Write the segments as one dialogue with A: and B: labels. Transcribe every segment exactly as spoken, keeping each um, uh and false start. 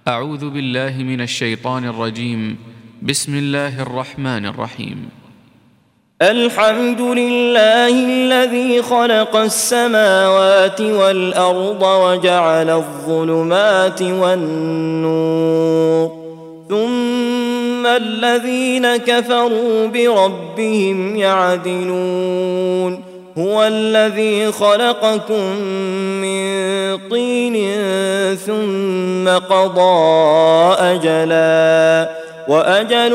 A: أعوذ بالله من الشيطان الرجيم. بسم الله الرحمن الرحيم.
B: الحمد لله الذي خلق السماوات والأرض وجعل الظلمات والنور، ثم الذين كفروا بربهم يعدلون. هو الذي خلقكم من طين ثم قضى أجلا وأجل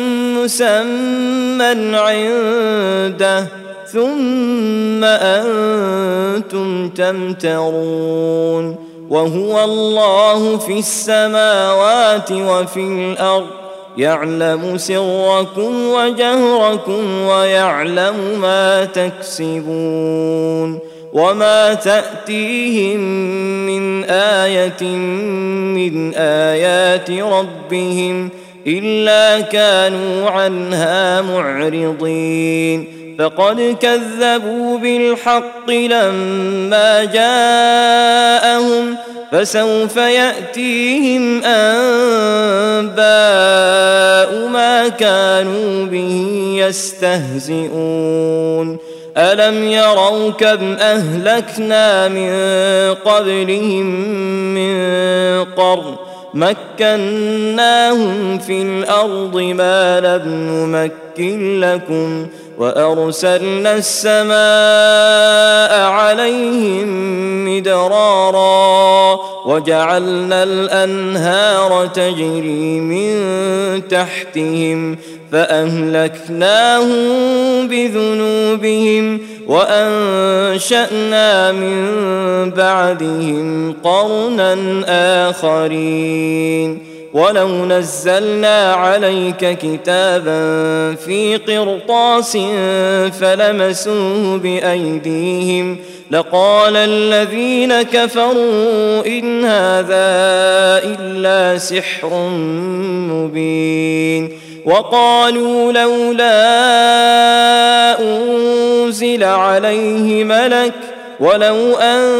B: مسمى عنده ثم أنتم تمترون. وهو الله في السماوات وفي الأرض، يعلم سركم وجهركم ويعلم ما تكسبون. وما تأتيهم من آية من آيات ربهم إلا كانوا عنها معرضين. فقد كذبوا بالحق لما جاءهم، فسوف يأتيهم أنباء ما كانوا به يستهزئون. ألم يروا كم أهلكنا من قبلهم من قرن مكناهم في الأرض ما لم نمكن لكم، وأرسلنا السماء عليهم مدرارا وجعلنا الأنهار تجري من تحتهم فأهلكناهم بذنوبهم وأنشأنا من بعدهم قرنا آخرين. ولو نزلنا عليك كتابا في قرطاس فلمسوه بأيديهم لقال الذين كفروا إن هذا إلا سحر مبين. وقالوا لولا أنزل عليه ملك ولو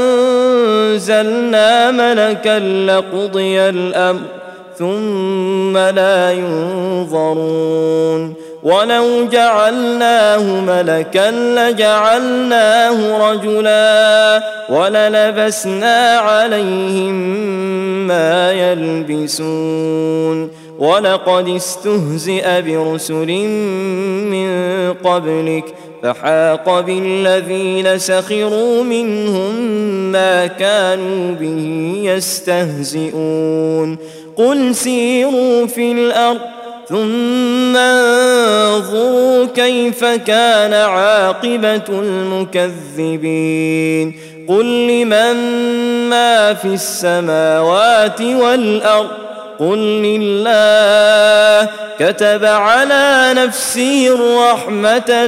B: أنزلنا ملكا لقضي الأمر ثم لا ينظرون. ولو جعلناه ملكا لجعلناه رجلا وللبسنا عليهم ما يلبسون. ولقد استهزئ برسل من قبلك فحاق بالذين سخروا منهم ما كانوا به يستهزئون. قل سيروا في الأرض ثم انظروا كيف كان عاقبة المكذبين. قل لمن ما في السماوات والأرض قل لله كتب على نفسه الرحمة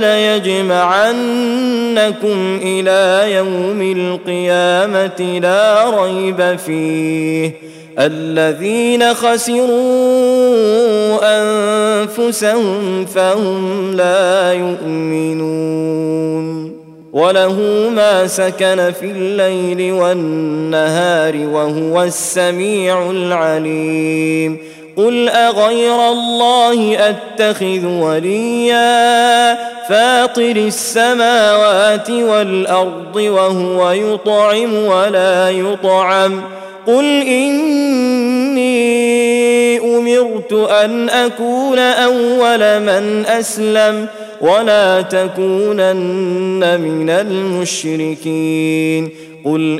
B: ليجمعنكم إلى يوم القيامة لا ريب فيه. الذين خسروا أنفسهم فهم لا يؤمنون. وله ما سكن في الليل والنهار وهو السميع العليم. قل أغير الله أتخذ وليا فاطر السماوات والأرض وهو يطعم ولا يطعم. قل إني أمرت أن أكون أول من أسلم ولا تكونن من المشركين. قل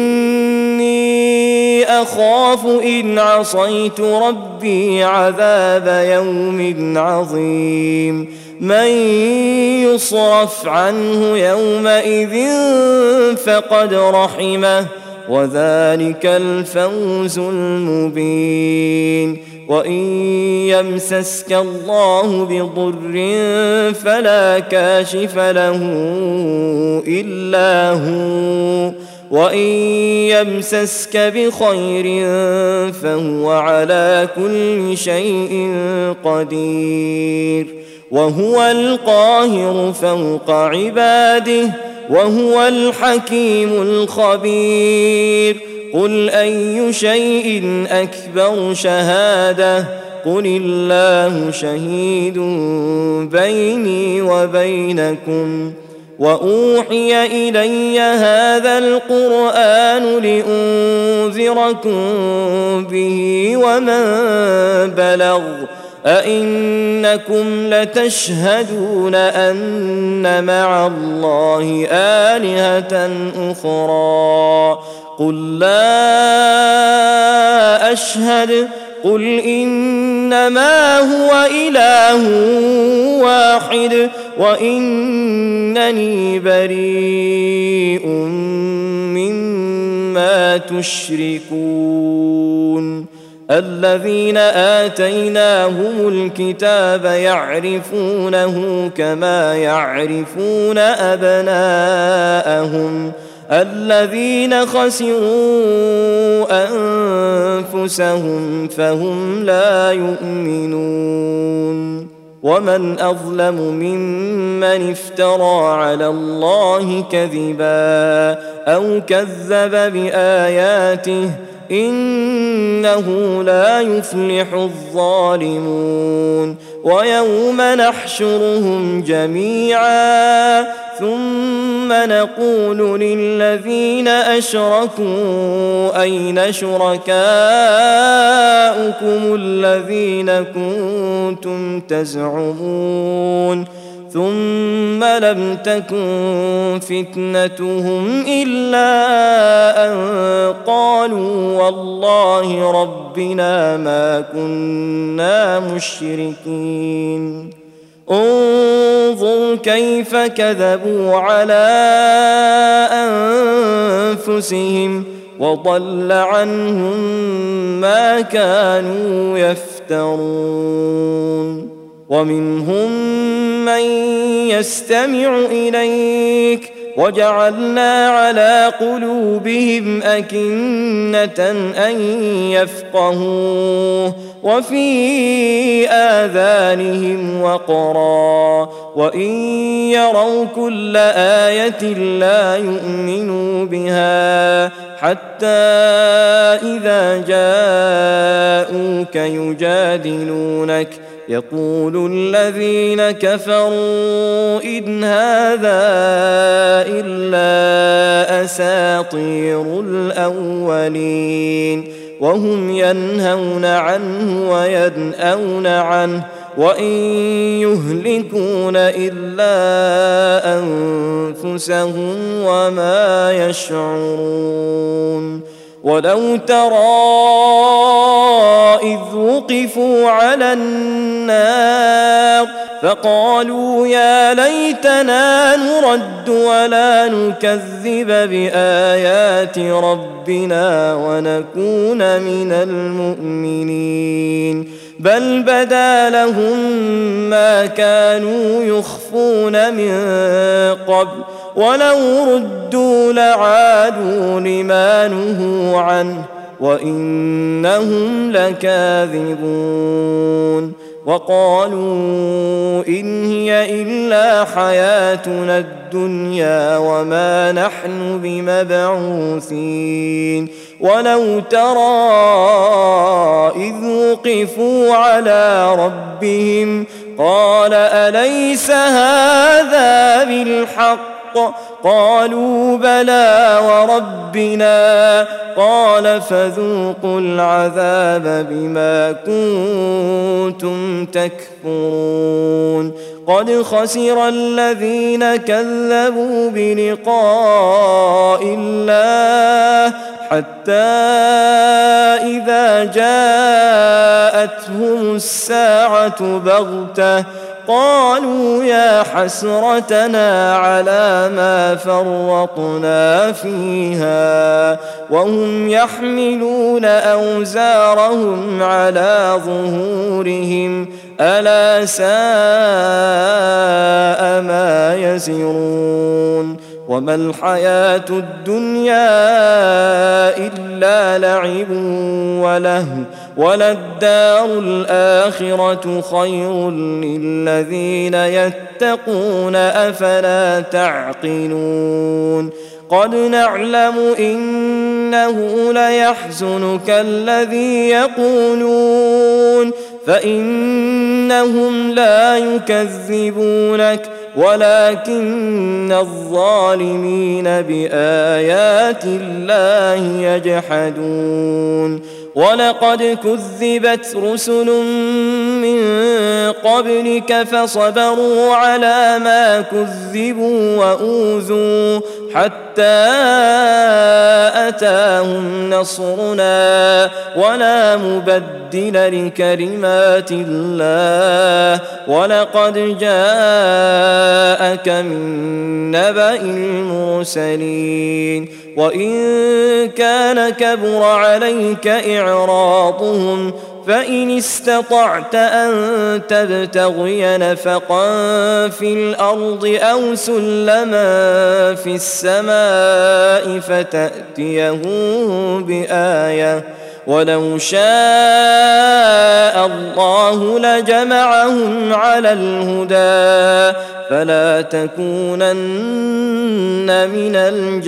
B: إني أخاف إن عصيت ربي عذاب يوم عظيم. من يصرف عنه يومئذ فقد رحمه وذلك الفوز المبين. وإن يمسسك الله بضر فلا كاشف له إلا هو، وإن يمسسك بخير فهو على كل شيء قدير. وهو القاهر فوق عباده وهو الحكيم الخبير. قل أي شيء أكبر شهادة قل الله شهيد بيني وبينكم وأوحي إلي هذا القرآن لأنذركم به ومن بلغ أئنكم لتشهدون أن مع الله آلهة أخرى قل لا أشهد قل إنما هو إله واحد وإنني بريء مما تشركون الذين آتيناهم الكتاب يعرفونه كما يعرفون أبناءهم الذين خسروا أنفسهم فهم لا يؤمنون ومن أظلم ممن افترى على الله كذبا أو كذب بآياته إنه لا يفلح الظالمون ويوم نحشرهم جميعا ثم نقول للذين أشركوا أين شركاؤكم الذين كنتم تزعمون ثم لم تكن فتنتهم إلا أن قالوا والله ربنا ما كنا مشركين انظر كيف كذبوا على أنفسهم وضل عنهم ما كانوا يفترون ومنهم من يستمع إليك وجعلنا على قلوبهم أكنة أن يفقهوه وفي آذانهم وقرا وإن يروا كل آية لا يؤمنوا بها حتى إذا جاءوك يجادلونك يقول الذين كفروا إن هذا إلا أساطير الأولين وهم ينهون عنه وينأون عنه وإن يهلكون إلا أنفسهم وما يشعرون ولو ترى إذ وقفوا على النار فقالوا يا ليتنا نرد ولا نكذب بآيات ربنا ونكون من المؤمنين بل بدا لهم ما كانوا يخفون من قبل ولو ردوا لعادوا لما نهوا عنه وإنهم لكاذبون وقالوا إن هي إلا حياتنا الدنيا وما نحن بمبعوثين ولو ترى إذ وقفوا على ربهم قال أليس هذا بالحق قالوا بلى وربنا قال فذوقوا العذاب بما كنتم تكفرون قد خسر الذين كذبوا بلقاء الله حتى إذا جاءتهم الساعة بغتة قالوا يا حسرتنا على ما فرطنا فيها وهم يحملون أوزارهم على ظهورهم ألا ساء ما يزرون وما الحياة الدنيا إلا لعب ولهو وللدار الآخرة خير للذين يتقون أفلا تعقلون قد نعلم إنه ليحزنك الذي يقولون فإنهم لا يكذبونك ولكن الظالمين بآيات الله يجحدون ولقد كذبت رسل من قبلك فصبروا على ما كذبوا وأوذوا حتى أتاهم نصرنا ولا مبدل لكلمات الله ولقد جاءك من نبأ المرسلين وإن كان كبر عليك إعراضهم فإن استطعت أن تبتغي نفقا في الأرض أو سلما في السماء فتأتيهم بآية ولو شاء الله لجمعهم على الهدى فلا تكونن من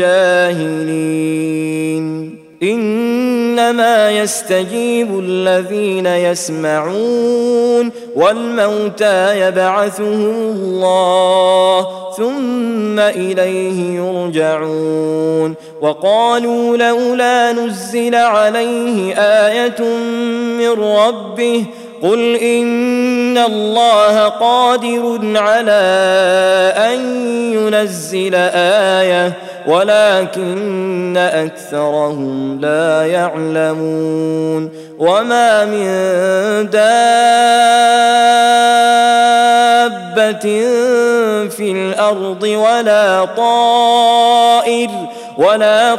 B: الجاهلين إنما يستجيب الذين يسمعون والموتى يبعثهم الله ثم إليه يرجعون وقالوا لولا نزل عليه آية من ربه قل إن الله قادر على أن ينزل آية ولكن أكثرهم لا يعلمون وما من دابة في الأرض ولا طائر ولا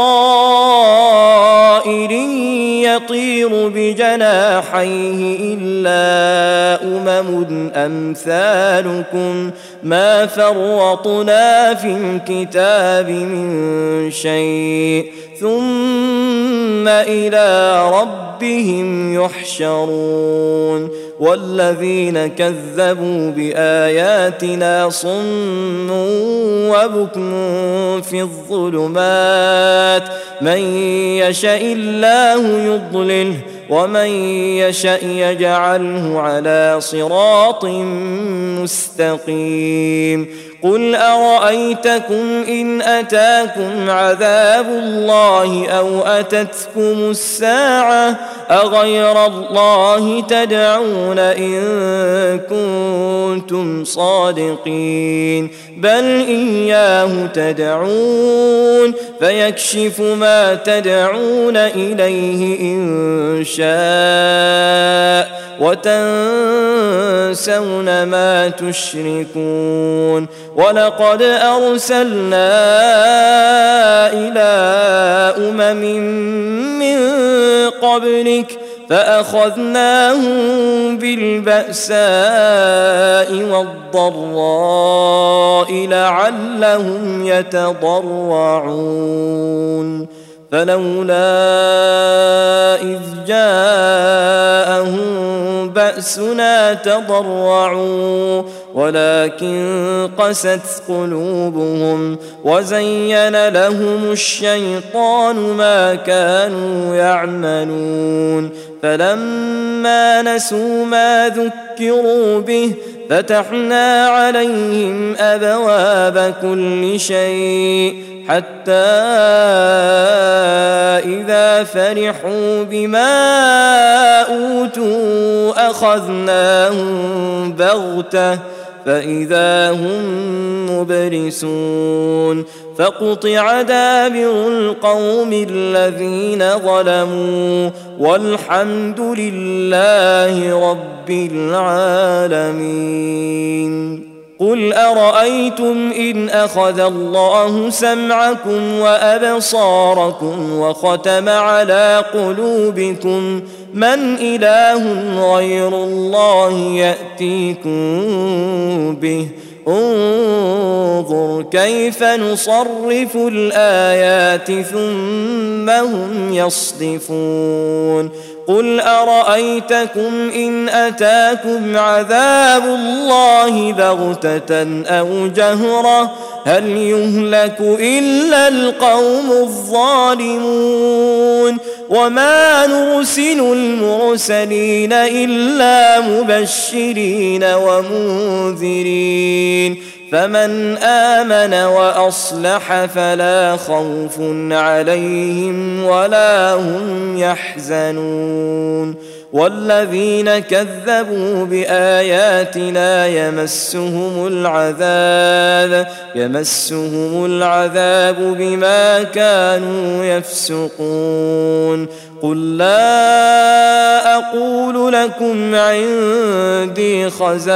B: طائر يطير بجناحيه إلا أمم أمثالكم ما فرطنا في الكتاب من شيء ثم إلى ربهم يحشرون والذين كذبوا بآياتنا صم وبكم في الظلمات من يشاء الله يضلله ومن يشاء يجعله على صراط مستقيم قل أرأيتكم إن أتاكم عذاب الله أو أتتكم الساعة أغير الله تدعون إن كنتم صادقين بل إياه تدعون فيكشف ما تدعون إليه إن شاء وتنسون ما تشركون ولقد أرسلنا إلى أمم من قبلك فأخذناهم بالبأساء والضراء لعلهم يتضرعون فلولا إذ جاءهم بأسنا تضرعوا ولكن قست قلوبهم وزين لهم الشيطان ما كانوا يعملون فلما نسوا ما ذكروا به فتحنا عليهم أبواب كل شيء حتى إذا فرحوا بما أوتوا أخذناهم بغتة فإذا هم مبلسون فقطع دابر القوم الذين ظلموا والحمد لله رب العالمين قل أرأيتم إن أخذ الله سمعكم وأبصاركم وختم على قلوبكم من إله غير الله يأتيكم به انظر كيف نصرف الآيات ثم هم يصدفون قل أرأيتكم إن أتاكم عذاب الله بغتة أو جهرة هل يهلك إلا القوم الظالمون وما نرسل المرسلين إلا مبشرين ومنذرين فمن آمن وأصلح فلا خوف عليهم ولا هم يحزنون والذين كذبوا بآياتنا يمسهم العذاب يمسهم العذاب بما كانوا يفسقون قل لا أقول لكم عندي خزائن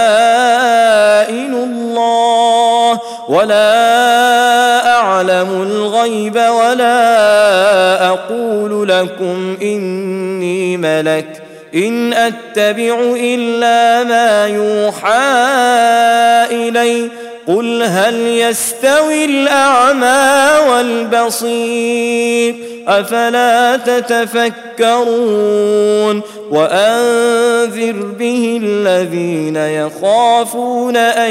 B: الله ولا أعلم الغيب ولا أقول لكم إني ملك إن أتبع إلا ما يوحى إلي قل هل يستوي الأعمى والبصير أفلا تتفكرون وأنذر به الذين يخافون أن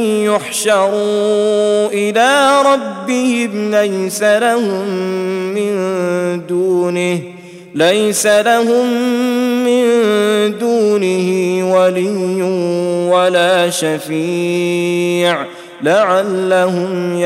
B: يحشروا إلى ربهم ليس لهم من دونه ليس لهم من دونه ولي ولا شفيع لعلهم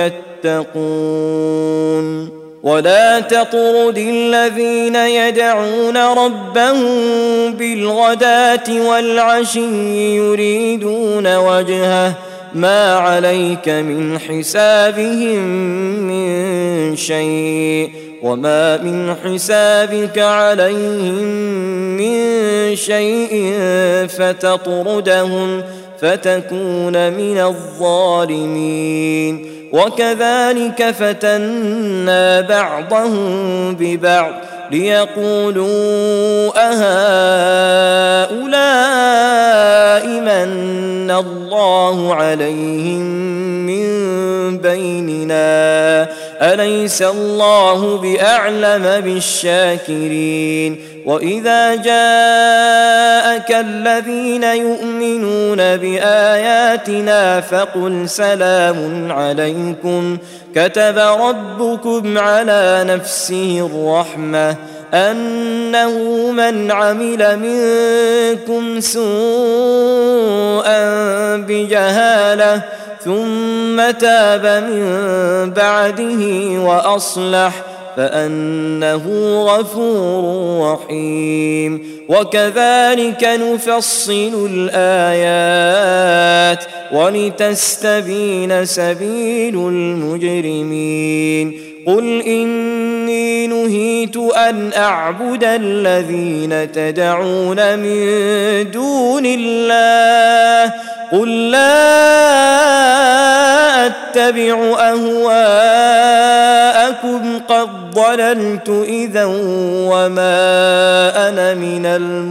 B: يتقون ولا تطرد الذين يدعون ربهم بالغداة والعشي يريدون وجهه ما عليك من حسابهم من شيء وما من حسابك عليهم من شيء فتطردهم فتكون من الظالمين وكذلك فتنا بعضهم ببعض ليقولوا أهؤلاء من الله عليهم من بيننا أليس الله بأعلم بالشاكرين وإذا جاءك الذين يؤمنون بآياتنا فقل سلام عليكم كتب ربكم على نفسه الرحمة أنه من عمل منكم سوءا بجهالة ثم تاب من بعده وأصلح فأنه غفور رحيم وكذلك نفصل الآيات ولتستبين سبيل المجرمين قل إني نهيت أن أعبد الذين تدعون من دون الله قل لا أتبع أهواءكم قد ضللت إذا وما أنا من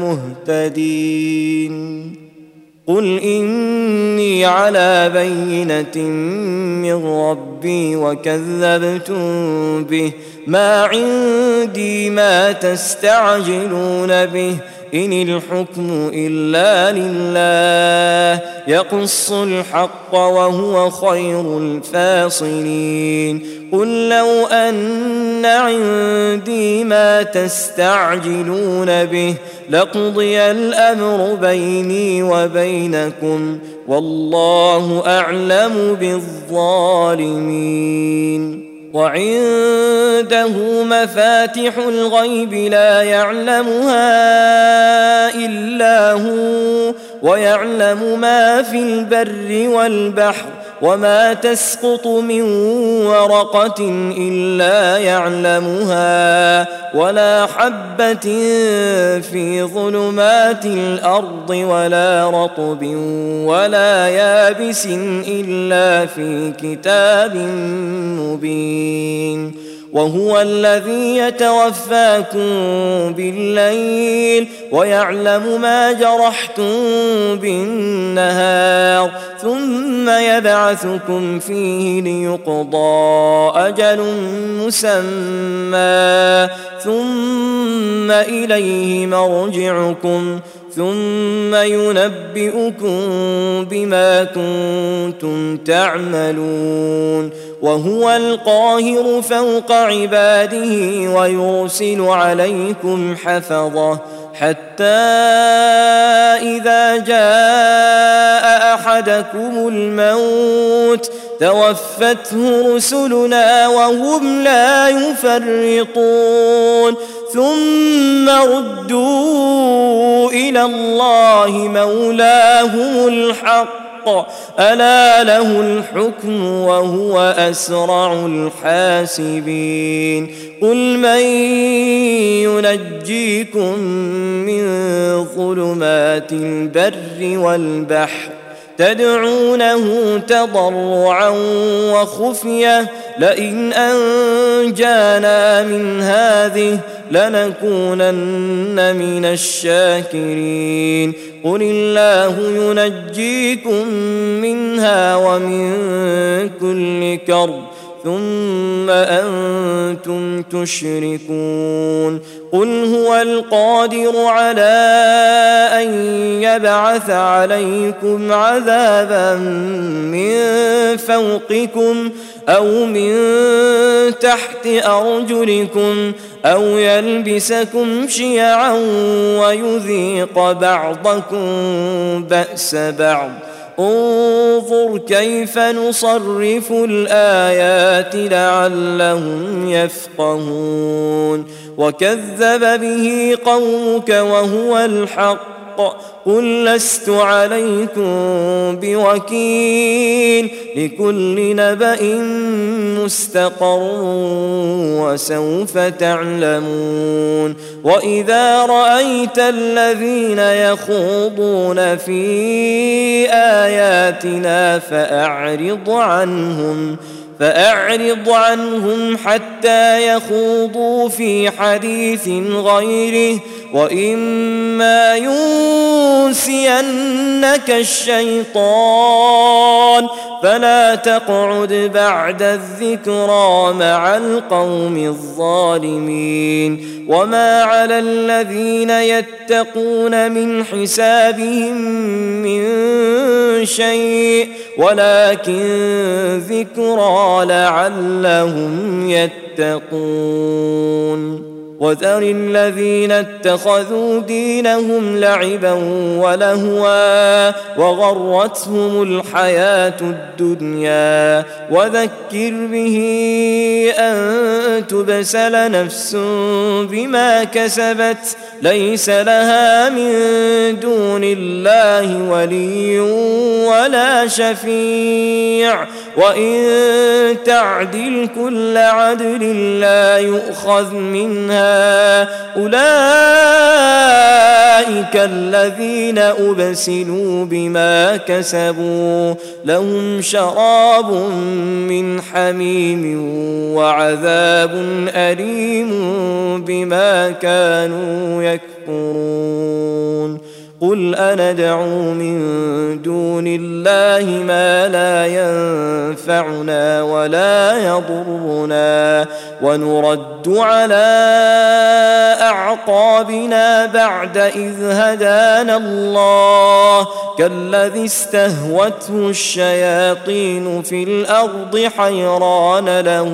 B: المهتدين قل إني على بينة من ربي وكذبتم به ما عندي ما تستعجلون به إن الحكم إلا لله يقص الحق وهو خير الفاصلين قل لو أن عندي ما تستعجلون به لقضي الأمر بيني وبينكم والله أعلم بالظالمين وعنده مفاتح الغيب لا يعلمها إلا هو ويعلم ما في البر والبحر وما تسقط من ورقة إلا يعلمها ولا حبة في ظلمات الأرض ولا رطب ولا يابس إلا في كتاب مبين وهو الذي يتوفاكم بالليل ويعلم ما جرحتم بالنهار ثم يبعثكم فيه ليقضى أجل مسمى ثم إليه مرجعكم ثم ينبئكم بما كنتم تعملون وهو القاهر فوق عباده ويرسل عليكم حفظه حتى إذا جاء أحدكم الموت توفته رسلنا وهم لا يفرطون ثم ردوا إلى الله مولاهم الحق ألا له الحكم وهو أسرع الحاسبين قل من ينجيكم من ظلمات البر والبحر تدعونه تضرعا وخفية لئن أنجانا من هذه لنكونن من الشاكرين قل الله ينجيكم منها ومن كل كرب ثم أنتم تشركون قل هو القادر على أن يبعث عليكم عذابا من فوقكم أو من تحت أرجلكم أو يلبسكم شيعا ويذيق بعضكم بأس بعض انظر كيف نصرف الآيات لعلهم يفقهون وكذب به قومك وهو الحق قل لست عليكم بوكيل لكل نبأ مستقر وسوف تعلمون وإذا رأيت الذين يخوضون في آياتنا فأعرض عنهم فأعرض عنهم حتى يخوضوا في حديث غيره وإما ينسينك الشيطان فلا تقعد بعد الذكرى مع القوم الظالمين وما على الذين يتقون من حسابهم من شيء ولكن ذكرى لعلهم يتقون وذر الذين اتخذوا دينهم لعبا ولهوا وغرتهم الحياة الدنيا وذكر به أن تبسل نفس بما كسبت ليس لها من دون الله ولي ولا شفيع وإن تعدل كل عدل لا يؤخذ منها أولئك الذين أبسلوا بما كسبوا لهم شراب من حميم وعذاب أليم بما كانوا يكفرون قل أندعو من دون الله ما لا ينفعنا ولا يضرنا ونرد على أعقابنا بعد إذ هدانا الله كالذي استهوته الشياطين في الأرض حيران له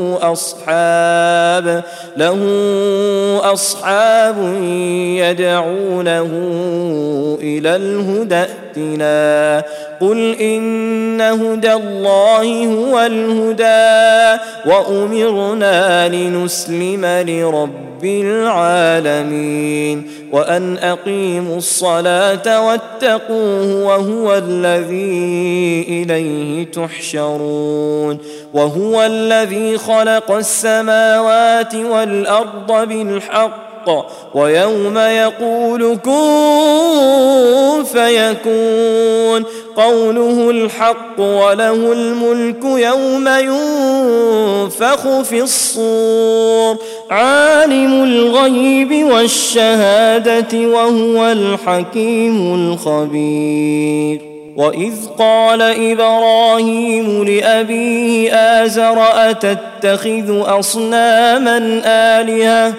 B: أصحاب له أصحاب يدعونه إلى الهدى ائتنا قل إن هدى الله هو الهدى وأمرنا لنسلم لرب العالمين وأن أقيموا الصلاة واتقوه وهو الذي إليه تحشرون وهو الذي خلق السماوات والأرض بالحق ويوم يقول كن فيكون قوله الحق وله الملك يوم ينفخ في الصور عالم الغيب والشهادة وهو الحكيم الخبير. وإذ قال إبراهيم لأبيه آزر أتتخذ أصناما آلهة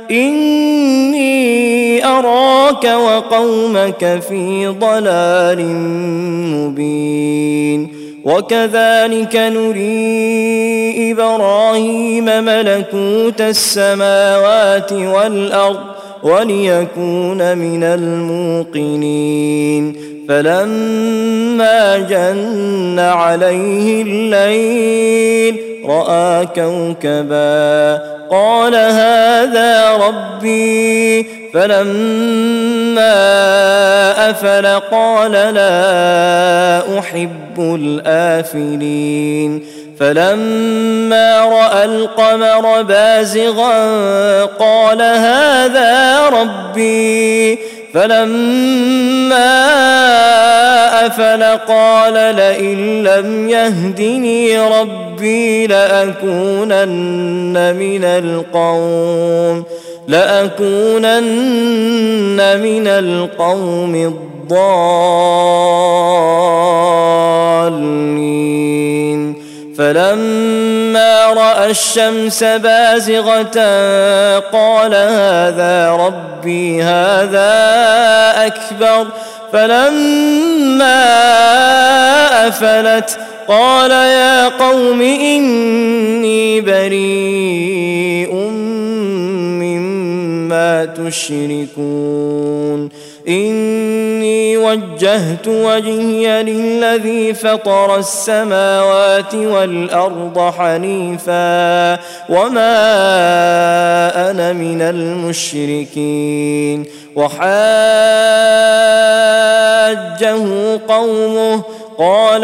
B: إني أراك وقومك في ضلال مبين. وكذلك نري إبراهيم ملكوت السماوات والأرض وليكون من الموقنين. فلما جن عليه الليل رأى كوكبا قال هذا ربي فلما أفل قال لا أحب الآفلين. فلما رأى القمر بازغا قال هذا ربي فلما أفل قال لئن لم يهدني ربي لأكونن من القوم لأكونن من القوم الضالين. فلما رأى الشمس بازغة قال هذا ربي هذا أكبر. فلما أفلت قال يا قوم إني بريء مما تشركون إني وجهت وجهي للذي فطر السماوات والأرض حنيفا وما أنا من المشركين. وحاجه قومه قال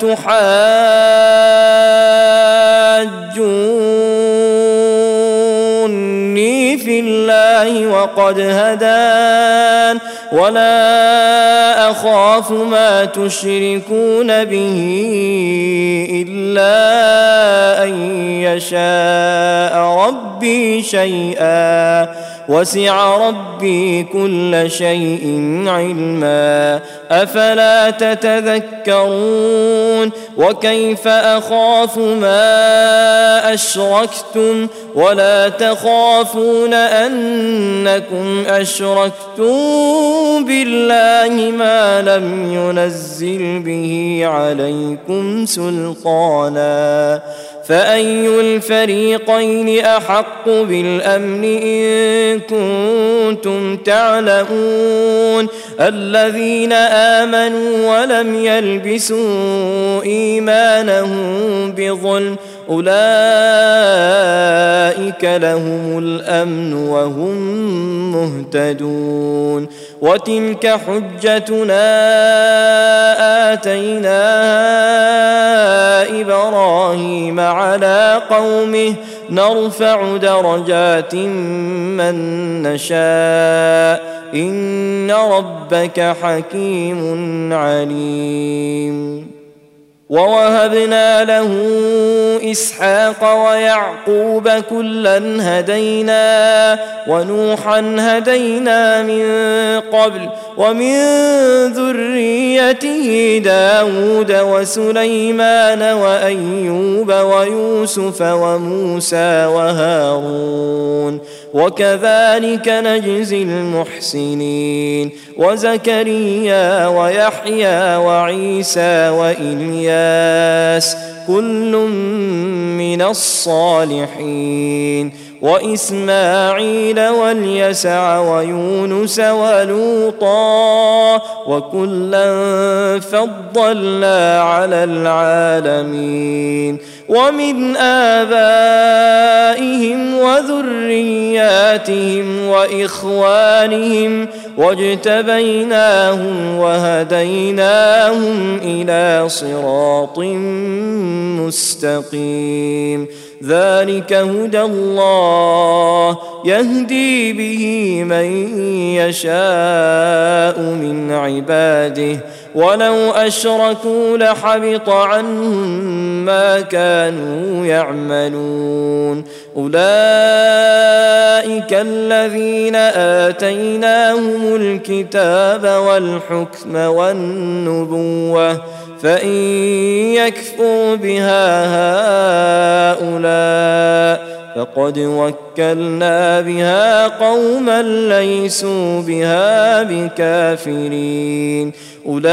B: أتحاجوني في الله وقد هدان ولا أخاف ما تشركون به إلا أن يشاء ربي شيئا وسع ربي كل شيء علما أفلا تتذكرون. وكيف أخاف ما أشركتم ولا تخافون أنكم أشركتم بالله ما لم ينزل به عليكم سلطانا فأي الفريقين أحق بالأمن إن كنتم تعلمون. الذين آمنوا ولم يلبسوا إيمانهم بظلم أولئك لهم الأمن وهم مهتدون. وتلك حجتنا آتيناها إبراهيم على قومه نرفع درجات من نشاء إن ربك حكيم عليم. ووهبنا له إسحاق ويعقوب كلا هدينا ونوحا هدينا من قبل ومن ذريته داود وسليمان وأيوب ويوسف وموسى وهارون وكذلك نجزي المحسنين. وزكريا ويحيى وعيسى وإلياس كل من الصالحين وإسماعيل واليسع ويونس ولوطا وكلا فضلنا على العالمين. ومن آبائهم وذرياتهم وإخوانهم واجتبيناهم وهديناهم إلى صراط مستقيم. ذلك هدى الله يهدي به من يشاء من عباده ولو أشركوا لحبط عنهم ما كانوا يعملون أولئك الذين آتيناهم الكتاب والحكم والنبوة فإن يكفر بها هؤلاء فقد وكلنا بها قوما ليسوا بها بكافرين أولئك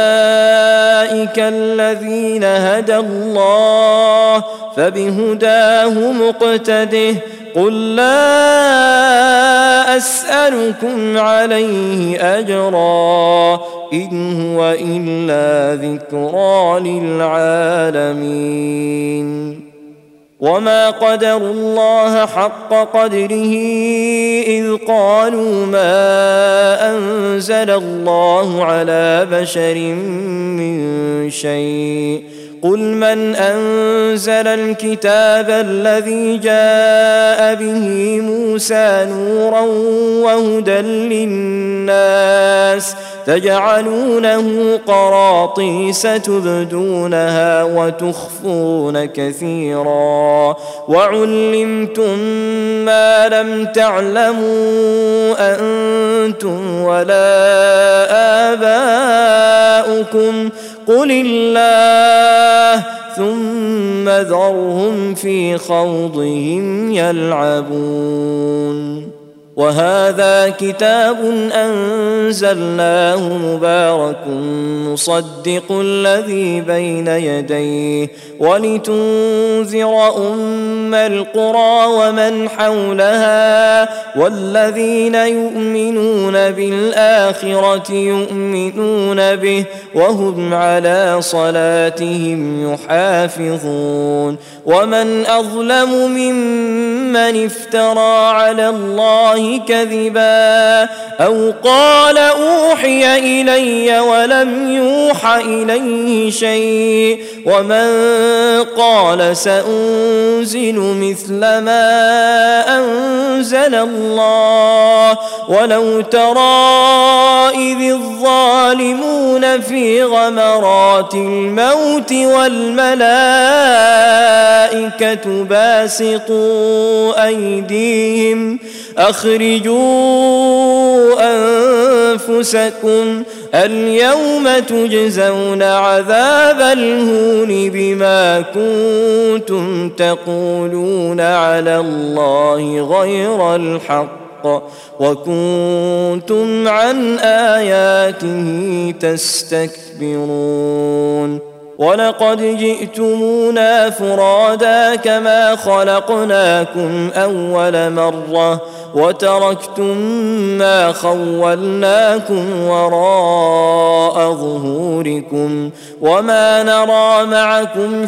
B: الذين هدى الله فبهداه مقتده قل لا أسألكم عليه أجرا إن هو إلا ذكرى للعالمين وما قدروا الله حق قدره إذ قالوا ما أنزل الله على بشر من شيء قل من أنزل الكتاب الذي جاء به موسى نورا وهدى للناس تجعلونه قراطيس تبدونها وتخفون كثيرا وعلمتم ما لم تعلموا أنتم ولا آباؤكم قل الله ثم ذرهم في خوضهم يلعبون وهذا كتاب أنزلناه مبارك مصدق الذي بين يديه ولتنذر أم القرى ومن حولها والذين يؤمنون بالآخرة يؤمنون به وهم على صلاتهم يحافظون ومن أظلم ممن افترى على الله كذبا أو قال أوحي إلي ولم يوح إليه شيء ومن قال سأنزل مثل ما أنزل الله ولو ترى إذ الظالمون في غمرات الموت والملائكة باسطوا أيديهم أخرجوا أنفسكم اليوم تجزون عذاب الهون بما كنتم تقولون على الله غير الحق وكنتم عن آياته تستكبرون ولقد جئتمونا فرادا كما خلقناكم أول مرة وتركتم ما خولناكم وراء ظهوركم وما نرى معكم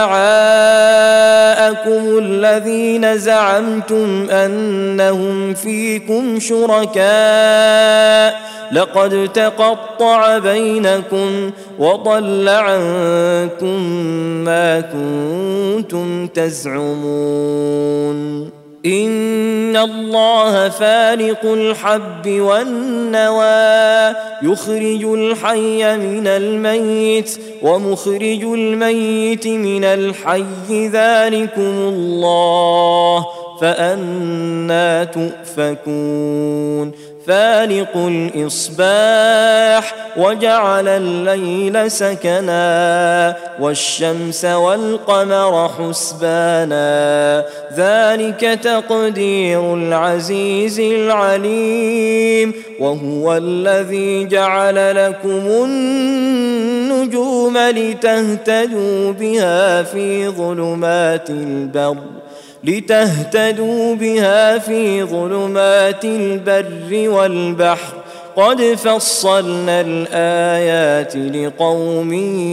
B: شفعاءكم الذين زعمتم أنهم فيكم شركاء لقد تقطع بينكم وضل عنكم ما كنتم تزعمون إن الله فالق الحب والنوى يخرج الحي من الميت ومخرج الميت من الحي ذلكم الله فأنى تؤفكون فالق الإصباح وجعل الليل سكنا والشمس والقمر حسبانا ذلك تقدير العزيز العليم وهو الذي جعل لكم النجوم لتهتدوا بها في ظلمات البر لتهتدوا بها في ظلمات البر والبحر قد فصلنا الآيات لقوم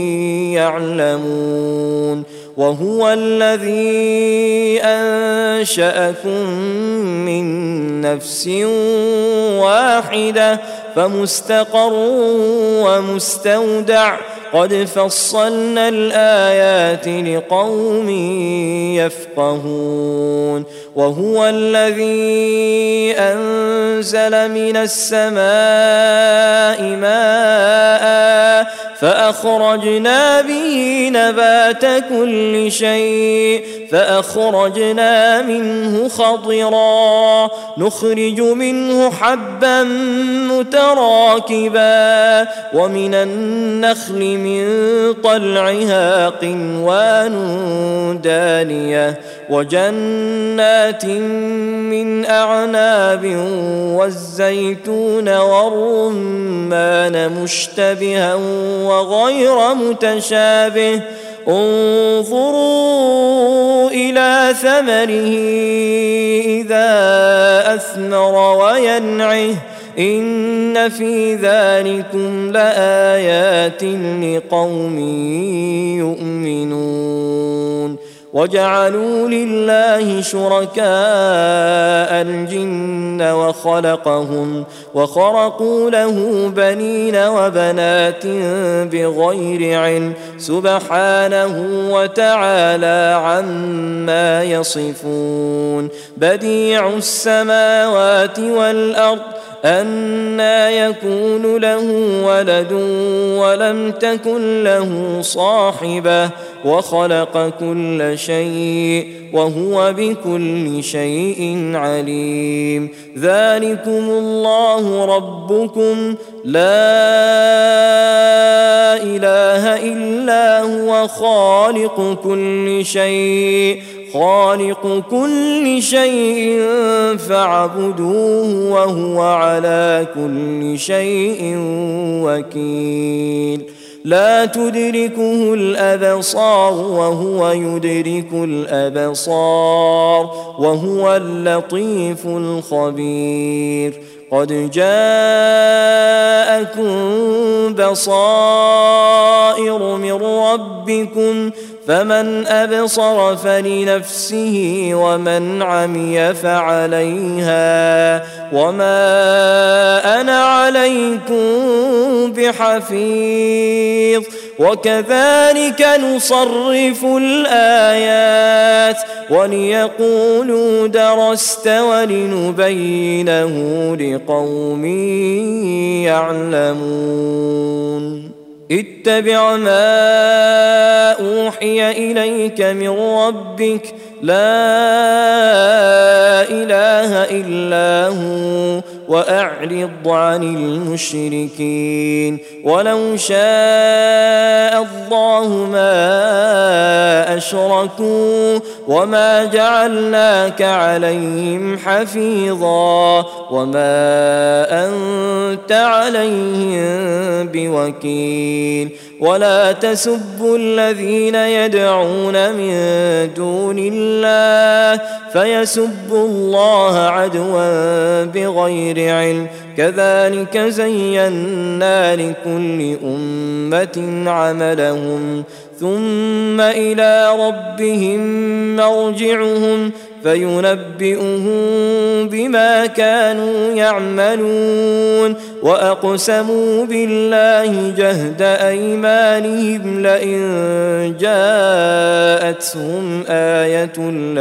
B: يعلمون وهو الذي أنشأكم من نفس واحدة فمستقر ومستودع قد فصلنا الآيات لقوم يفقهون وهو الذي أنزل من السماء ماء فأخرجنا به نبات كل شيء فأخرجنا منه خضرا نخرج منه حبا متراكبا ومن النخل من طلعها قنوان دانية وجنات من أعناب والزيتون والرمان مشتبها وغير متشابه انظروا إلى ثمره إذا أثمر وينعه إن في ذلكم لآيات لقوم يؤمنون وجعلوا لله شركاء الجن وخلقهم وخرقوا له بنين وبنات بغير علم سبحانه وتعالى عما يصفون بديع السماوات والأرض أنى يكون له ولد ولم تكن له صاحبة وخلق كل شيء وهو بكل شيء عليم ذلكم الله ربكم لا إله إلا هو خالق كل شيء خالق كل شيء فاعبدوه وهو على كل شيء وكيل لا تدركه الأبصار وهو يدرك الأبصار وهو اللطيف الخبير قد جاءكم بصائر من ربكم فمن أبصر فلنفسه ومن عمي فعليها وما أنا عليكم بحفيظ وكذلك نصرف الآيات وليقولوا درست ولنبينه لقوم يعلمون اتبع ما أوحي إليك من ربك لا إله إلا هو وأعرض عن المشركين ولو شاء الله ما أشركوا وما جعلناك عليهم حفيظا وما أنت عليهم بوكيل ولا تسبوا الذين يدعون من دون الله فيسبوا الله عدوا بغير علم كذلك زينا لكل أمة عملهم ثم إلى ربهم مرجعهم فينبئهم بما كانوا يعملون وأقسموا بالله جهد أيمانهم لئن جاءتهم آية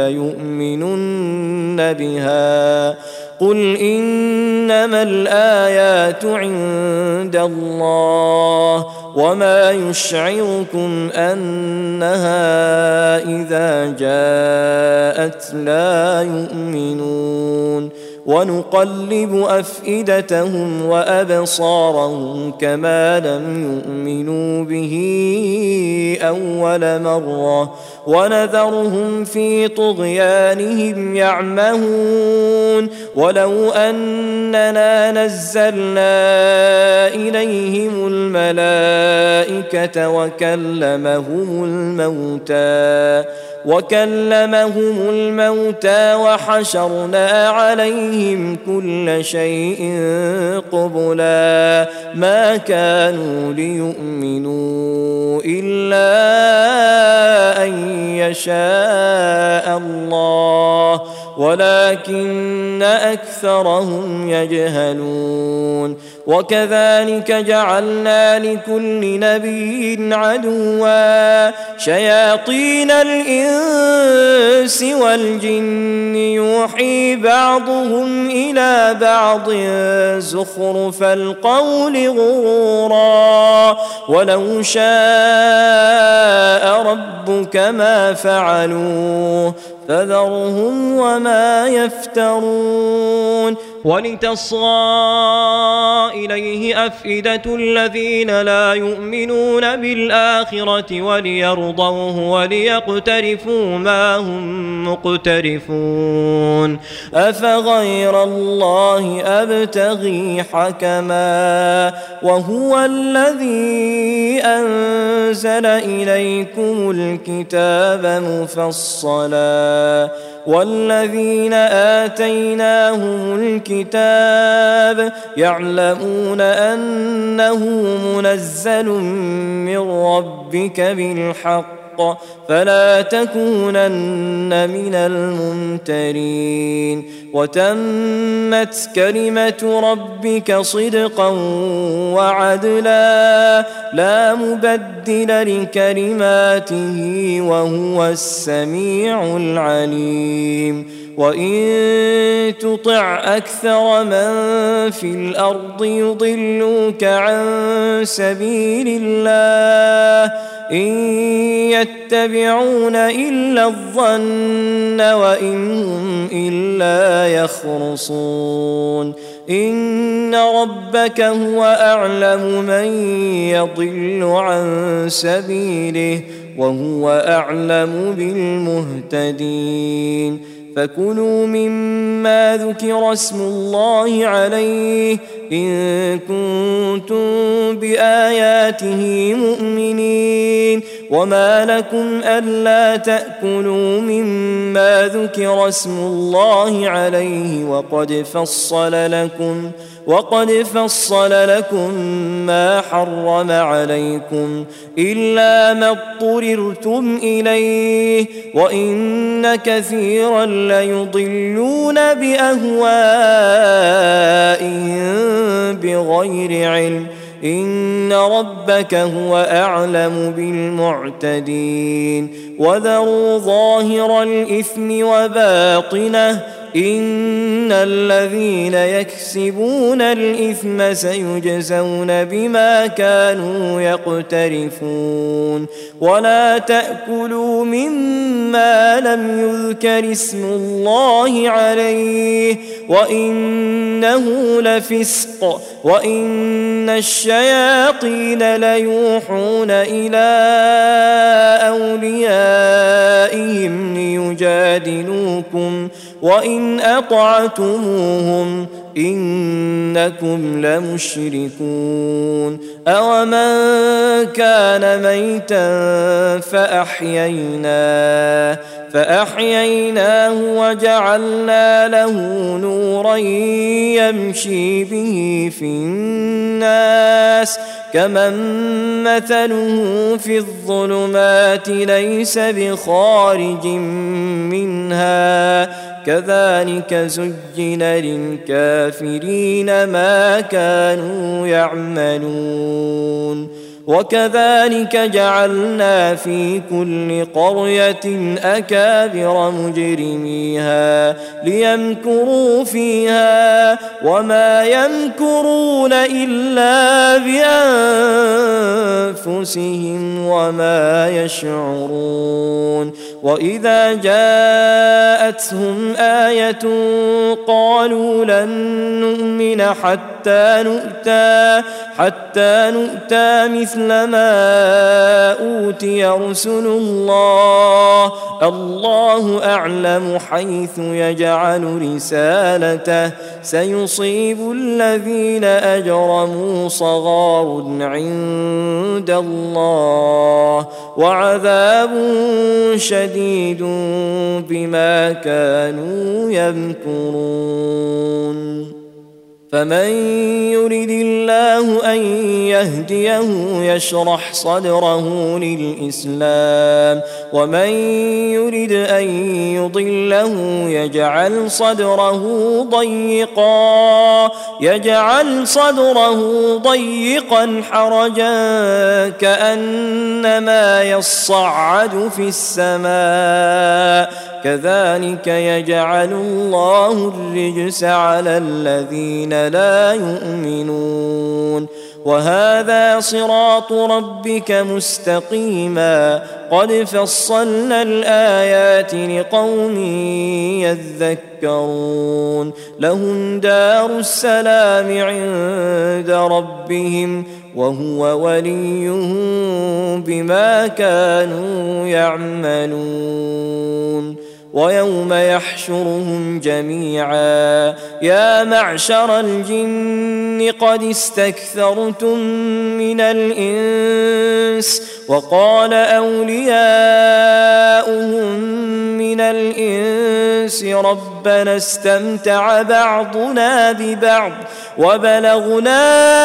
B: ليؤمنن بها قل إنما الآيات عند الله وما يشعركم أنها إذا جاءت لا يؤمنون ونقلب أفئدتهم وأبصارهم كما لم يؤمنوا به أول مرة ونذرهم في طغيانهم يعمهون ولو أننا نزلنا إليهم الملائكة وكلمهم الموتى وكلمهم الموتى وحشرنا عليهم كل شيء قبلا ما كانوا ليؤمنوا إلا أن يشاء الله ولكن أكثرهم يجهلون وكذلك جعلنا لكل نبي عدوا شياطين الإنس والجن يوحي بعضهم إلى بعض زخرف القول غرورا ولو شاء ربك ما فعلوه فذرهم وما يفترون ولتصغى إليه أفئدة الذين لا يؤمنون بالآخرة وليرضوه وليقترفوا ما هم مقترفون أفغير الله أبتغي حكما وهو الذي أنزل إليكم الكتاب مفصلا والذين آتيناهم الكتاب يعلمون أنه منزل من ربك بالحق فلا تكونن من الممترين وتمت كلمة ربك صدقا وعدلا لا مبدل لكلماته وهو السميع العليم وإن تطع أكثر من في الأرض يضلوك عن سبيل الله إن يتبعون إلا الظن وإن هم إلا يخرصون إن ربك هو أعلم من يضل عن سبيله وهو أعلم بالمهتدين فكلوا مما ذكر اسم الله عليه إن كنتم بآياته مؤمنين وما لكم ألا تأكلوا مما ذكر اسم الله عليه وقد فصل لكم وقد فصل لكم ما حرم عليكم إلا ما اضطررتم إليه وإن كثيرا ليضلون بأهوائهم بغير علم إن ربك هو أعلم بالمعتدين وذروا ظاهر الإثم وباطنه إن الذين يكسبون الإثم سيجزون بما كانوا يقترفون ولا تأكلوا مما لم يذكر اسم الله عليه وإنه لفسق وإن الشياطين ليوحون إلى أوليائهم ليجادلوكم وإن أطعتموهم إنكم لمشركون أومن كان ميتا فأحييناه فأحييناه وجعلنا له نورا يمشي به في الناس كمن مثله في الظلمات ليس بخارج منها كذلك زين للكافرين ما كانوا يعملون وكذلك جعلنا في كل قرية أكابر مجرميها ليمكروا فيها وما يمكرون إلا بأنفسهم وما يشعرون وإذا جاءتهم آية قالوا لن نؤمن حتى نؤتى حتى نؤتى مثل ما أوتي رسل الله الله أعلم حيث يجعل رسالته سيصيب الذين أجرموا صغار عند الله وعذاب شديد بما كانوا يمكرون فمن يرد الله أن يهديه يشرح صدره للإسلام ومن يرد أن يضله يجعل صدره ضيقا يجعل صدره ضيقا حرجا كأنما يصعد في السماء كذلك يجعل الله الرجس على الذين لا يؤمنون وهذا صراط ربك مستقيما قد فصلنا الآيات لقوم يذكرون لهم دار السلام عند ربهم وهو وليهم بما كانوا يعملون ويوم يحشرهم جميعا يا معشر الجن قد استكثرتم من الإنس وقال أولياؤهم من الإنس ربنا استمتع بعضنا ببعض وبلغنا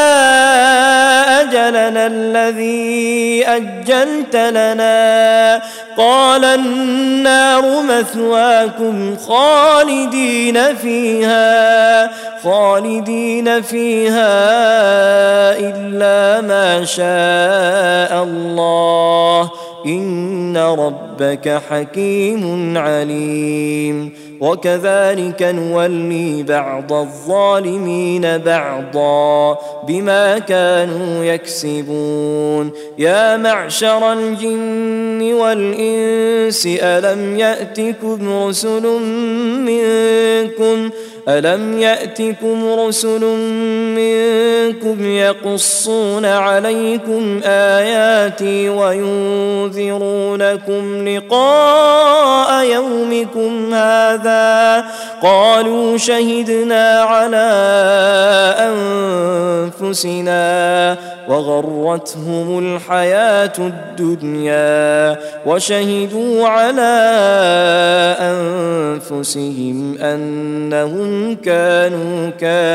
B: أجلنا الذي أجلت لنا قال النار مثواكم خالدين فيها خالدين فيها إلا ما شاء الله إن ربك حكيم عليم وكذلك نولي بعض الظالمين بعضا بما كانوا يكسبون يا معشر الجن والإنس ألم يأتكم رسل منكم ألم يأتكم رسل منكم يقصون عليكم آياتي وينذرونكم لقاء يومكم هذا قالوا شهدنا على أنفسنا وغرتهم الحياة الدنيا وشهدوا على أنفسهم أنهم كانوا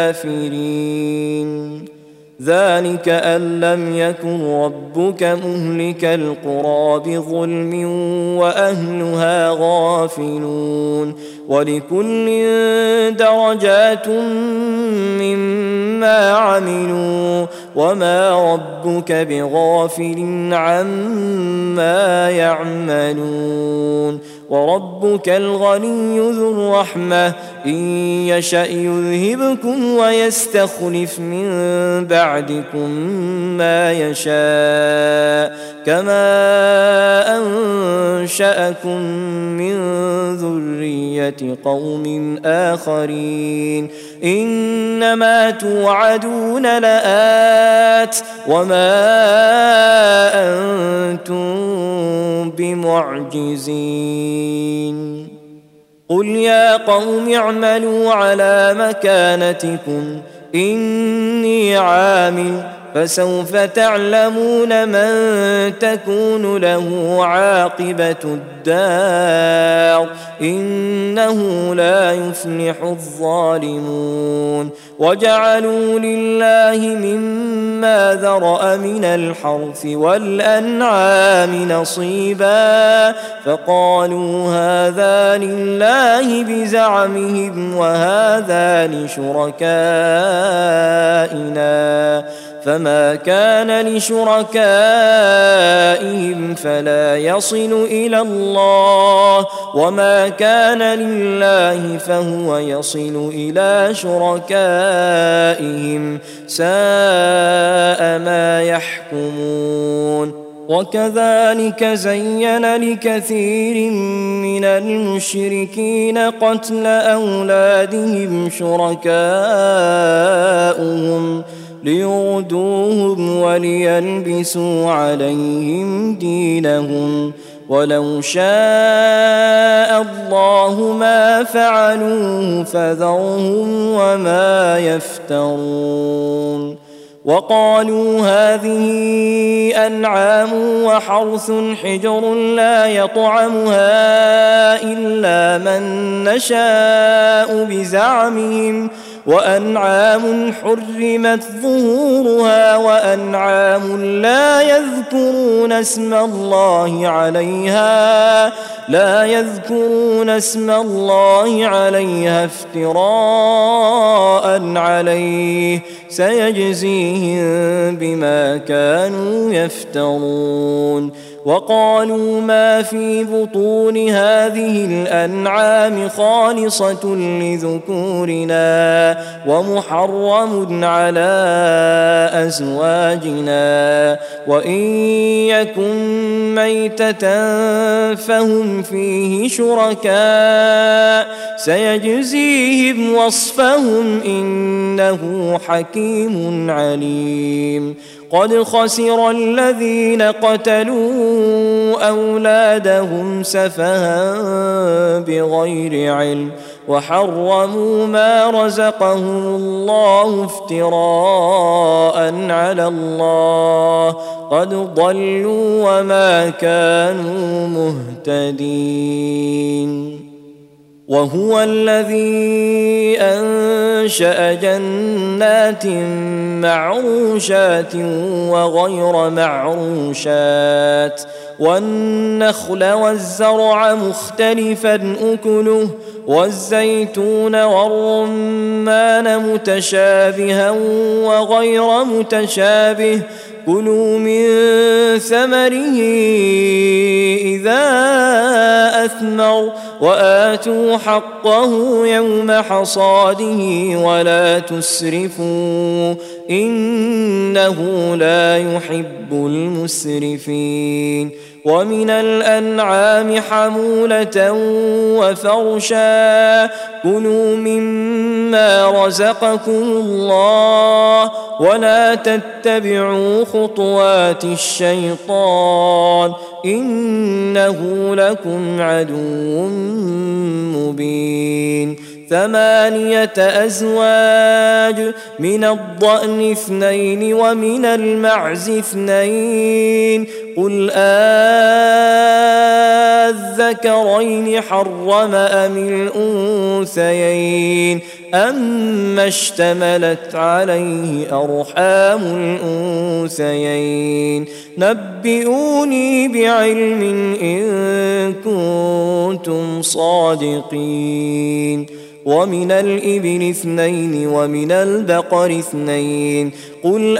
B: كافرين ذلك أن لم يكن ربك مهلك القرى بظلم وأهلها غافلون ولكل درجات مما عملوا وما ربك بغافل عما يعملون وربك الغني ذو الرحمة إن يشأ يذهبكم ويستخلف من بعدكم ما يشاء كما أنشأكم من ذرية قوم آخرين إنما توعدون لآت وما أنتم بمعجزين قل يا قوم اعملوا على مكانتكم إني عامل فسوف تعلمون من تكون له عاقبة الدار إنه لا يفلح الظالمون وجعلوا لله مما ذرأ من الحرث والأنعام نصيبا فقالوا هذا لله بزعمهم وهذا لشركائنا فما كان لشركائهم فلا يصل إلى الله وما كان لله فهو يصل إلى شركائهم ساء ما يحكمون وكذلك زين لكثير من المشركين قتل أولادهم شركاؤهم ليردوهم وليلبسوا عليهم دينهم ولو شاء الله ما فعلوه فذرهم وما يفترون وقالوا هذه أنعام وحرث حجر لا يطعمها إلا من نشاء بزعمهم وأنعام حرمت ظهورها وأنعام لا يذكرون اسم الله عليها لا يذكرون اسم الله عليها افتراء عليه سيجزيهم بما كانوا يفترون. وقالوا ما في بطون هذه الأنعام خالصة لذكورنا ومحرم على أزواجنا وإن يكن ميتة فهم فيه شركاء سيجزيهم وصفهم إنه حكيم عليم. قد خسر الذين قتلوا أولادهم سفها بغير علم وحرموا ما رزقهم الله افتراء على الله قد ضلوا وما كانوا مهتدين. وهو الذي أنشأ جنات معروشات وغير معروشات والنخل والزرع مختلفا أكله والزيتون والرمان متشابها وغير متشابه كلوا من ثمره إذا أثمر وآتوا حقه يوم حصاده ولا تسرفوا إنه لا يحب المسرفين. ومن الأنعام حمولة وفرشا كلوا مما رزقكم الله ولا تتبعوا خطوات الشيطان إنه لكم عدو مبين. ثمانية أزواج من الضأن اثنين ومن المعز اثنين قل أذكرين حرم أم الأنثيين أما اشتملت عليه أرحام الأنثيين نبئوني بعلم إن كنتم صادقين. ومن الإبل اثنين ومن البقر اثنين قل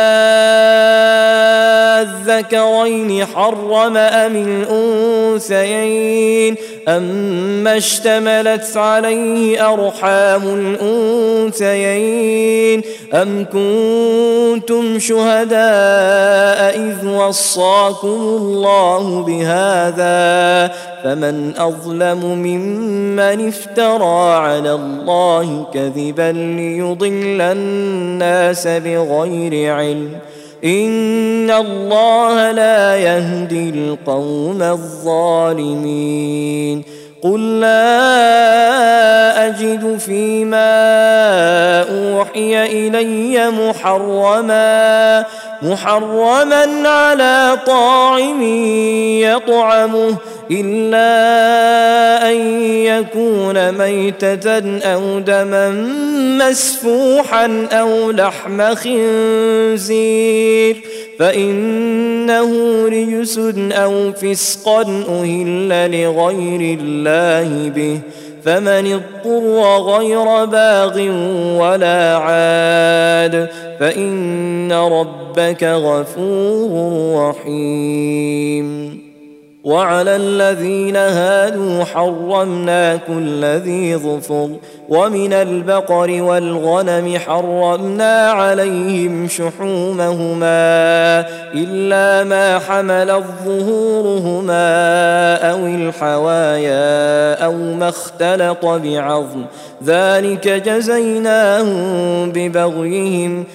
B: أذكرين حرم أم الأنثيين أما اشتملت عليه أرحام الأنثيين أم كنتم شهداء إذ وصاكم الله بهذا فمن أظلم ممن افترى على الله كذبا ليضل الناس بغير علم إن الله لا يهدي القوم الظالمين. قل لا أجد فيما أوحي إلي محرما محرما على طاعم يطعمه إلا أن يكون ميتة أو دما مسفوحا أو لحم خنزير فإنه رجس أو فسقا أهل لغير الله به فمن اضطر غير باغ ولا عاد فإن ربك غفور رحيم. وعلى الذين هادوا حرمنا كل ذي ظفر ومن البقر والغنم حرمنا عليهم شحومهما إلا ما حملت ظهورهما أو الحوايا أو ما اختلط بعظم ذلك جزيناهم ببغيهم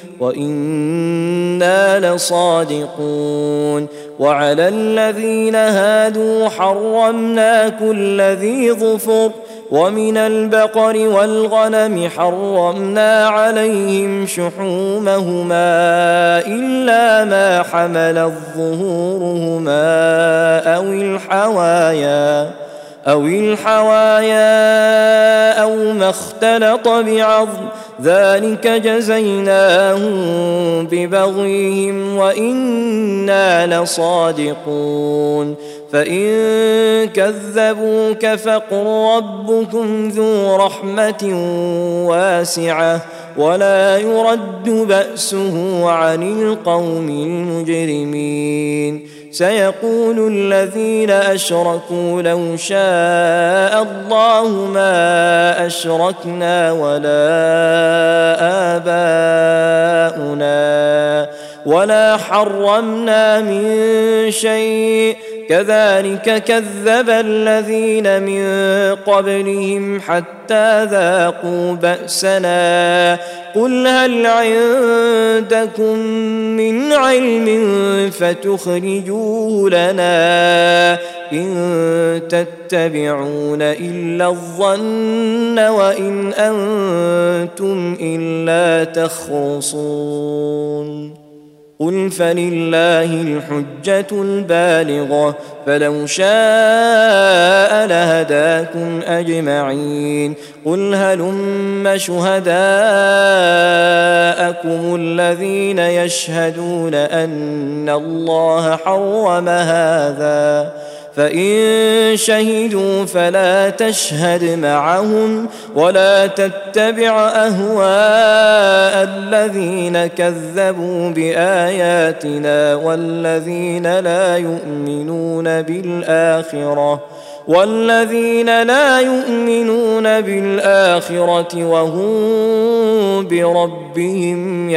B: وإنا لصادقون. وعلى الذين هادوا حرمنا كل ذي ظفر ومن البقر والغنم حرمنا عليهم شحومهما إلا ما حملت ظهورهما أو الحوايا أو الحوايا أو ما اختلط بعظم ذلك جزيناهم ببغيهم وإنا لصادقون فإن كذبوك فقل ربكم ذو رحمة واسعة ولا يرد بأسه عن القوم المجرمين سيقول الذين أشركوا لو شاء الله ما أشركنا ولا آباؤنا ولا حرمنا من شيء كذلك كذب الذين من قبلهم حتى ذاقوا بأسنا قل هل عندكم من علم فتخرجوه لنا إن تتبعون إلا الظن وإن أنتم إلا تخرصون قل فلله الحجة البالغة فلو شاء لهداكم أجمعين قل هلم شهداءكم الذين يشهدون أن الله حرم هذا فإن شهدوا فلا تشهد معهم ولا تتبع أهواء الذين كذبوا بآياتنا والذين لا يؤمنون بالآخرة والذين لا يؤمنون بالآخرة وهم بربهم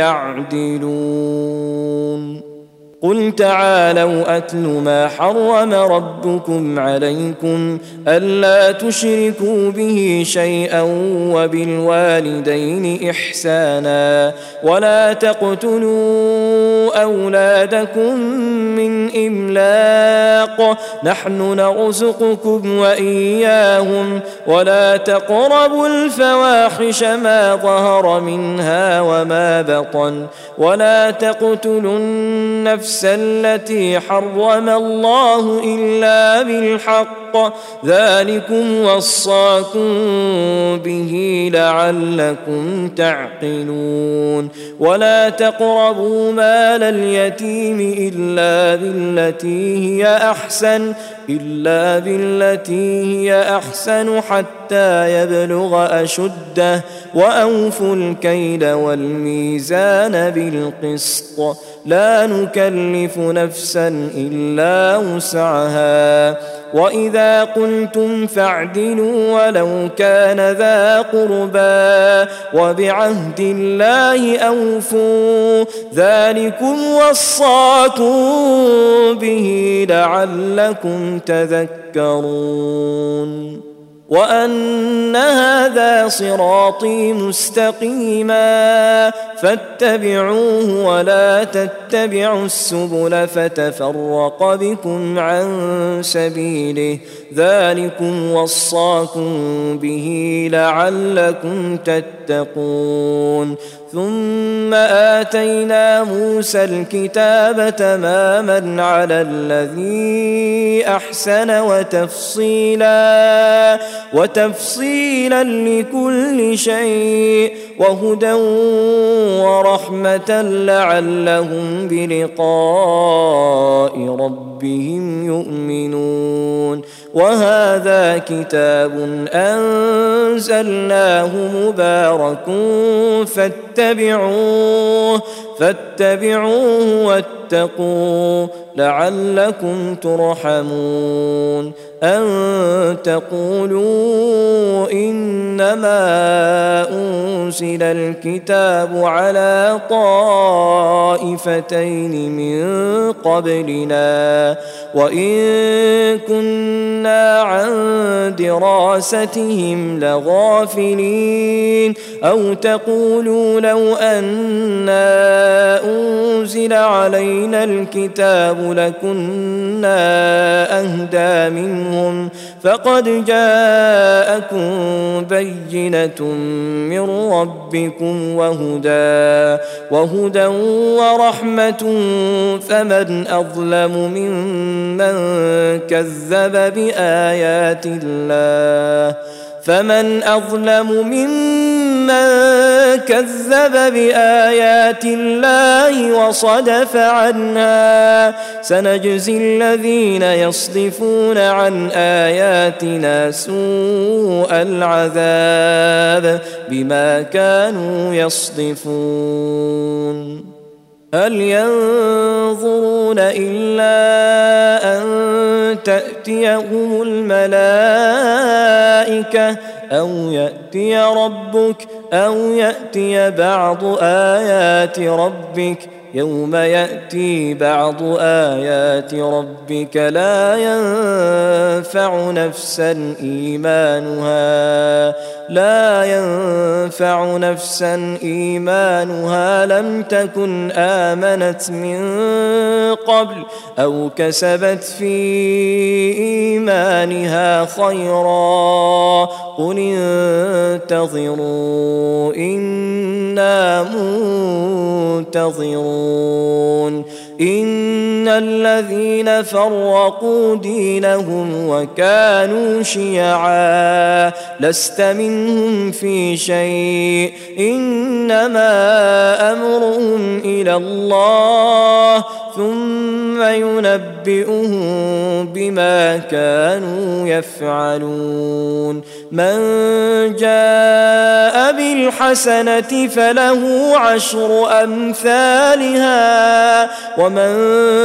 B: يعدلون قل تعالوا أتل ما حرم ربكم عليكم ألا تشركوا به شيئا وبالوالدين إحسانا ولا تقتلوا أولادكم من إملاق نحن نرزقكم وإياهم ولا تقربوا الفواحش ما ظهر منها وما بطن ولا تقتلوا النفس التي حرم الله إلا بالحق ذلكم وصاكم به لعلكم تعقلون ولا تقربوا مال اليتيم إلا بالتي هي أحسن إلا بالتي هي أحسن حتى يبلغ أشده وأوفوا الكيل والميزان بالقسط لا نكلف نفسا إلا وسعها وإذا قلتم فاعدلوا ولو كان ذا قربى وبعهد الله أوفوا ذلكم وصاكم به لعلكم تذكرون وأن هذا صراطي مستقيما فاتبعوه ولا تتبعوا السبل فتفرق بكم عن سبيله ذلكم وصاكم به لعلكم تتقون ثم آتينا موسى الكتاب تماما على الذي أحسن وتفصيلا وتفصيلا لكل شيء وهدى ورحمة لعلهم بلقاء ربهم يؤمنون وهذا كتاب أنزلناه مبارك فاتبعوه فاتبعوه واتقوا لعلكم ترحمون أن تقولوا إنما أنزل الكتاب على طائفتين من قبلنا وإن كنا عن دراستهم لغافلين أو تقولوا لو أنا أنزل نزل علينا الكتاب لكنا أهدى منهم فقد جاءكم بينة من ربكم وهدى وهدى ورحمة فمن أظلم ممن كذب بآيات الله فمن أظلم ممن كذب بآيات الله وصدف عنها سنجزي الذين يصدفون عن آياتنا سوء العذاب بما كانوا يصدفون هل ينظرون إلا أن تأتيهم الملائكة أو يأتي ربك أو يأتي بعض آيات ربك يوم يأتي بعض آيات ربك لا ينفع نفسا إيمانها لا ينفع نفسا إيمانها لم تكن آمنت من قبل أو كسبت في إيمانها خيرا قل انتظروا إنا منتظرون إن الذين فرقوا دينهم وكانوا شيعا لست منهم في شيء إنما أمرهم إلى الله ثم ينبئهم بما كانوا يفعلون من جاء بالحسنة فله عشر أمثالها ومن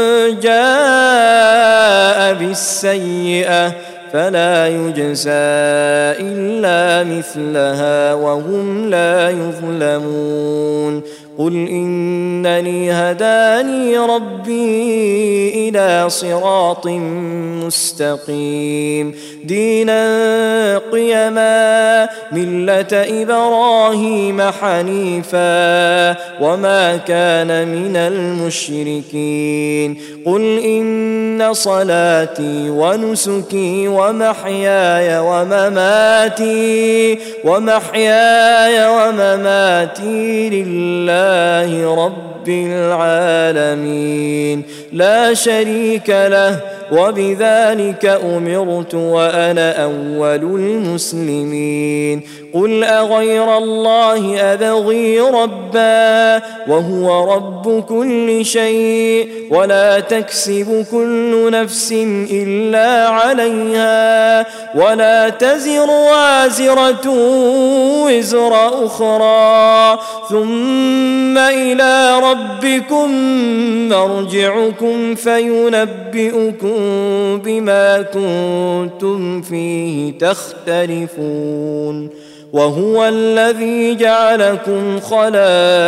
B: جاء بالسيئة فلا يجزى إلا مثلها وهم لا يظلمون قل إنني هداني ربي إلى صراط مستقيم دينا قيما ملة إبراهيم حنيفا وما كان من المشركين قل إن صلاتي ونسكي ومحياي ومماتي ومحياي ومماتي لله رب العالمين لا شريك له وبذلك أمرت وأنا أول المسلمين قل أغير الله أبغي ربا وهو رب كل شيء ولا تكسب كل نفس إلا عليها ولا تزر وازرة وزر أخرى ثم إلى ربكم مرجعكم فينبئكم بما كنتم فيه تختلفون وهو الذي جعلكم خلائف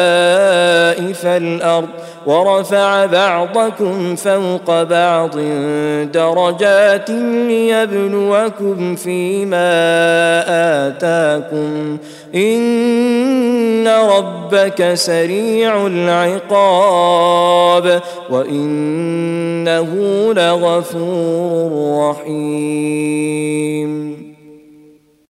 B: الأرض ورفع بعضكم فوق بعض درجات ليبلوكم فيما آتاكم إن ربك سريع العقاب وإنه لغفور رحيم